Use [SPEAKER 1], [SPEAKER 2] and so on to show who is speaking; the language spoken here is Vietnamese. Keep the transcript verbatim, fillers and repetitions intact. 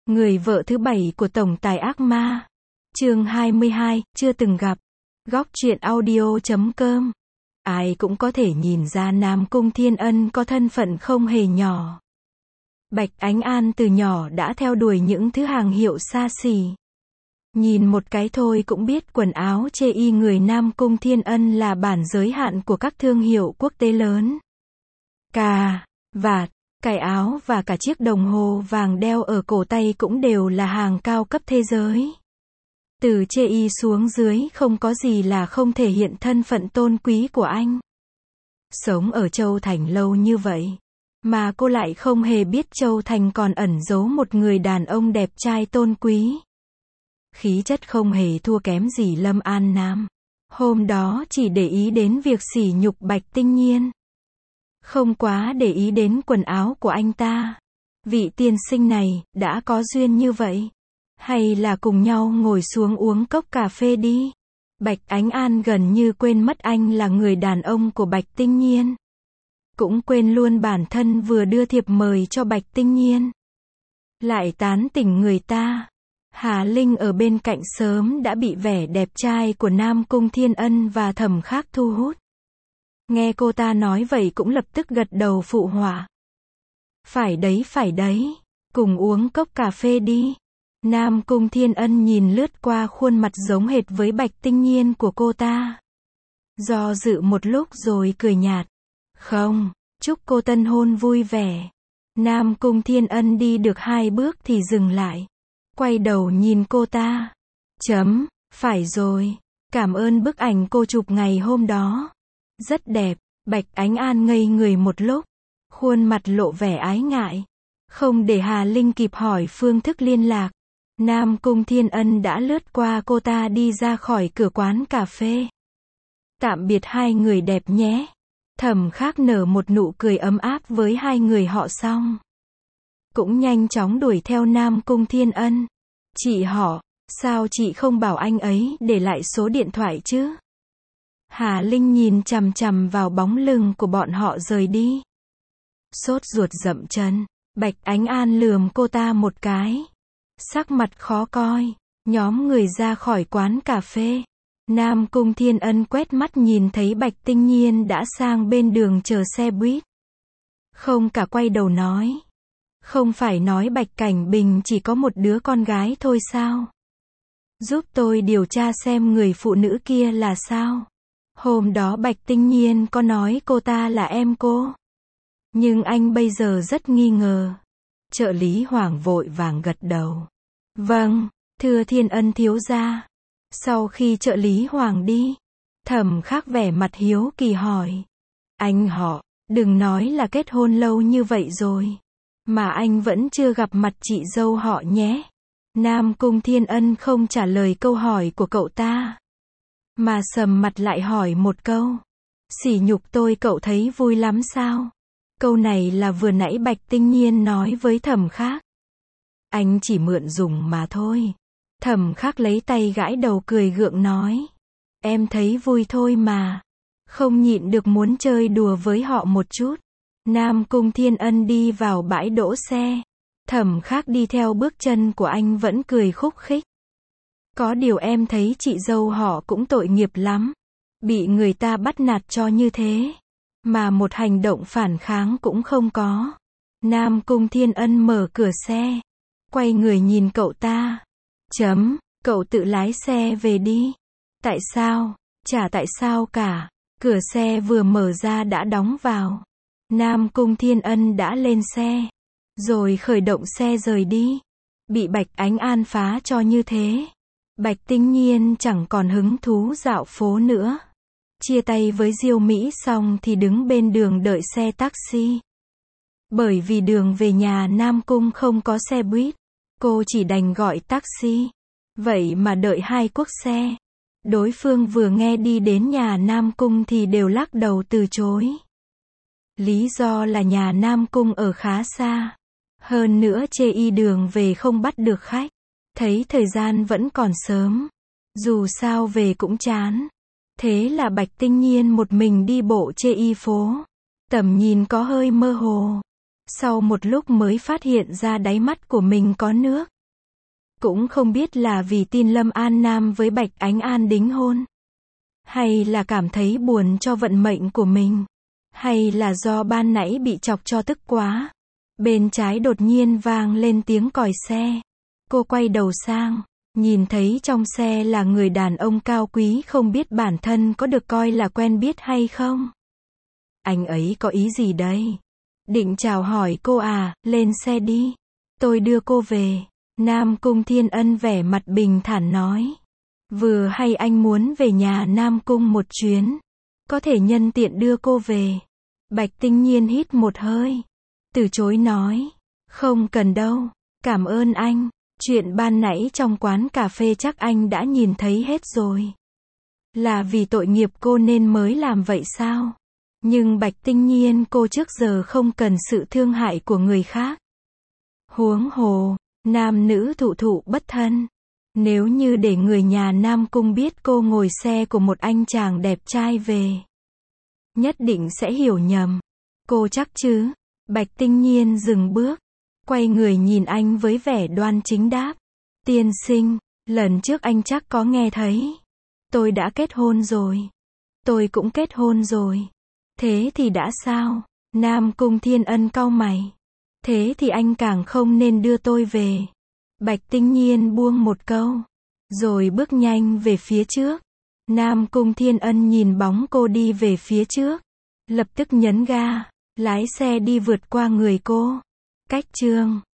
[SPEAKER 1] Người vợ thứ bảy của tổng tài ác ma. Chương hai mươi hai, chưa từng gặp. Góc truyện audio chấm com. Ai cũng có thể nhìn ra Nam Cung Thiên Ân có thân phận không hề nhỏ. Bạch Ánh An từ nhỏ đã theo đuổi những thứ hàng hiệu xa xỉ. Nhìn một cái thôi cũng biết quần áo chê y người Nam Cung Thiên Ân là bản giới hạn của các thương hiệu quốc tế lớn. Cà, vạt, cài áo và cả chiếc đồng hồ vàng đeo ở cổ tay cũng đều là hàng cao cấp thế giới. Từ chê y xuống dưới không có gì là không thể hiện thân phận tôn quý của anh. Sống ở Châu Thành lâu như vậy, mà cô lại không hề biết Châu Thành còn ẩn giấu một người đàn ông đẹp trai tôn quý. Khí chất không hề thua kém gì Lâm An Nam. Hôm đó chỉ để ý đến việc sỉ nhục Bạch Tinh Nhiên. Không quá để ý đến quần áo của anh ta. Vị tiên sinh này, đã có duyên như vậy. Hay là cùng nhau ngồi xuống uống cốc cà phê đi. Bạch Ánh An gần như quên mất anh là người đàn ông của Bạch Tinh Nhiên. Cũng quên luôn bản thân vừa đưa thiệp mời cho Bạch Tinh Nhiên. Lại tán tỉnh người ta. Hà Linh ở bên cạnh sớm đã bị vẻ đẹp trai của Nam Cung Thiên Ân và Thẩm Khắc thu hút. Nghe cô ta nói vậy cũng lập tức gật đầu phụ họa. Phải đấy phải đấy, cùng uống cốc cà phê đi. Nam Cung Thiên Ân nhìn lướt qua khuôn mặt giống hệt với Bạch Tinh Nhiên của cô ta. Do dự một lúc rồi cười nhạt. Không, chúc cô tân hôn vui vẻ. Nam Cung Thiên Ân đi được hai bước thì dừng lại. Quay đầu nhìn cô ta. Chấm, phải rồi. Cảm ơn bức ảnh cô chụp ngày hôm đó. Rất đẹp. Bạch Ánh An ngây người một lúc. Khuôn mặt lộ vẻ ái ngại. Không để Hà Linh kịp hỏi phương thức liên lạc. Nam Cung Thiên Ân đã lướt qua cô ta đi ra khỏi cửa quán cà phê. Tạm biệt hai người đẹp nhé. Thẩm Khắc nở một nụ cười ấm áp với hai người họ xong. Cũng nhanh chóng đuổi theo Nam Cung Thiên Ân. Chị họ, sao chị không bảo anh ấy để lại số điện thoại chứ? Hà Linh nhìn chằm chằm vào bóng lưng của bọn họ rời đi. Sốt ruột dậm chân, Bạch Ánh An lườm cô ta một cái. Sắc mặt khó coi, nhóm người ra khỏi quán cà phê. Nam Cung Thiên Ân quét mắt nhìn thấy Bạch Tinh Nhiên đã sang bên đường chờ xe buýt. Không cả quay đầu nói. Không phải nói Bạch Cảnh Bình chỉ có một đứa con gái thôi sao? Giúp tôi điều tra xem người phụ nữ kia là sao? Hôm đó Bạch Tinh Nhiên có nói cô ta là em cô. Nhưng anh bây giờ rất nghi ngờ. Trợ lý Hoàng vội vàng gật đầu. Vâng, thưa Thiên Ân thiếu gia. Sau khi trợ lý Hoàng đi, Thẩm Khắc vẻ mặt hiếu kỳ hỏi. Anh họ, đừng nói là kết hôn lâu như vậy rồi. Mà anh vẫn chưa gặp mặt chị dâu họ nhé. Nam Cung Thiên Ân không trả lời câu hỏi của cậu ta. Mà sầm mặt lại hỏi một câu. Sỉ nhục tôi cậu thấy vui lắm sao? Câu này là vừa nãy Bạch Tinh Nhiên nói với Thẩm Khắc. Anh chỉ mượn dùng mà thôi. Thẩm Khắc lấy tay gãi đầu cười gượng nói. Em thấy vui thôi mà. Không nhịn được muốn chơi đùa với họ một chút. Nam Cung Thiên Ân đi vào bãi đỗ xe. Thẩm Khắc đi theo bước chân của anh vẫn cười khúc khích. Có điều em thấy chị dâu họ cũng tội nghiệp lắm. Bị người ta bắt nạt cho như thế. Mà một hành động phản kháng cũng không có. Nam Cung Thiên Ân mở cửa xe. Quay người nhìn cậu ta. Chấm, cậu tự lái xe về đi. Tại sao? Chả tại sao cả. Cửa xe vừa mở ra đã đóng vào. Nam Cung Thiên Ân đã lên xe. Rồi khởi động xe rời đi. Bị Bạch Ánh An phá cho như thế. Bạch Tinh Nhiên chẳng còn hứng thú dạo phố nữa. Chia tay với Diêu Mỹ xong thì đứng bên đường đợi xe taxi. Bởi vì đường về nhà Nam Cung không có xe buýt. Cô chỉ đành gọi taxi. Vậy mà đợi hai cuốc xe. Đối phương vừa nghe đi đến nhà Nam Cung thì đều lắc đầu từ chối. Lý do là nhà Nam Cung ở khá xa. Hơn nữa chê y đường về không bắt được khách. Thấy thời gian vẫn còn sớm. Dù sao về cũng chán. Thế là Bạch Tinh Nhiên một mình đi bộ chê y phố. Tầm nhìn có hơi mơ hồ. Sau một lúc mới phát hiện ra đáy mắt của mình có nước. Cũng không biết là vì tin Lâm An Nam với Bạch Ánh An đính hôn. Hay là cảm thấy buồn cho vận mệnh của mình. Hay là do ban nãy bị chọc cho tức quá. Bên trái đột nhiên vang lên tiếng còi xe. Cô quay đầu sang, nhìn thấy trong xe là người đàn ông cao quý không biết bản thân có được coi là quen biết hay không. Anh ấy có ý gì đây? Định chào hỏi cô à, lên xe đi. Tôi đưa cô về. Nam Cung Thiên Ân vẻ mặt bình thản nói. Vừa hay anh muốn về nhà Nam Cung một chuyến. Có thể nhân tiện đưa cô về. Bạch Tinh Nhiên hít một hơi. Từ chối nói. Không cần đâu. Cảm ơn anh. Chuyện ban nãy trong quán cà phê chắc anh đã nhìn thấy hết rồi. Là vì tội nghiệp cô nên mới làm vậy sao? Nhưng Bạch Tinh Nhiên cô trước giờ không cần sự thương hại của người khác. Huống hồ, nam nữ thụ thụ bất thân. Nếu như để người nhà Nam Cung biết cô ngồi xe của một anh chàng đẹp trai về, nhất định sẽ hiểu nhầm. Cô chắc chứ? Bạch Tinh Nhiên dừng bước, quay người nhìn anh với vẻ đoan chính đáp. Tiên sinh, lần trước anh chắc có nghe thấy. Tôi đã kết hôn rồi. Tôi cũng kết hôn rồi. Thế thì đã sao? Nam Cung Thiên Ân cau mày. Thế thì anh càng không nên đưa tôi về. Bạch Tinh Nhiên buông một câu, rồi bước nhanh về phía trước. Nam Cung Thiên Ân nhìn bóng cô đi về phía trước, lập tức nhấn ga, lái xe đi vượt qua người cô. Cách chương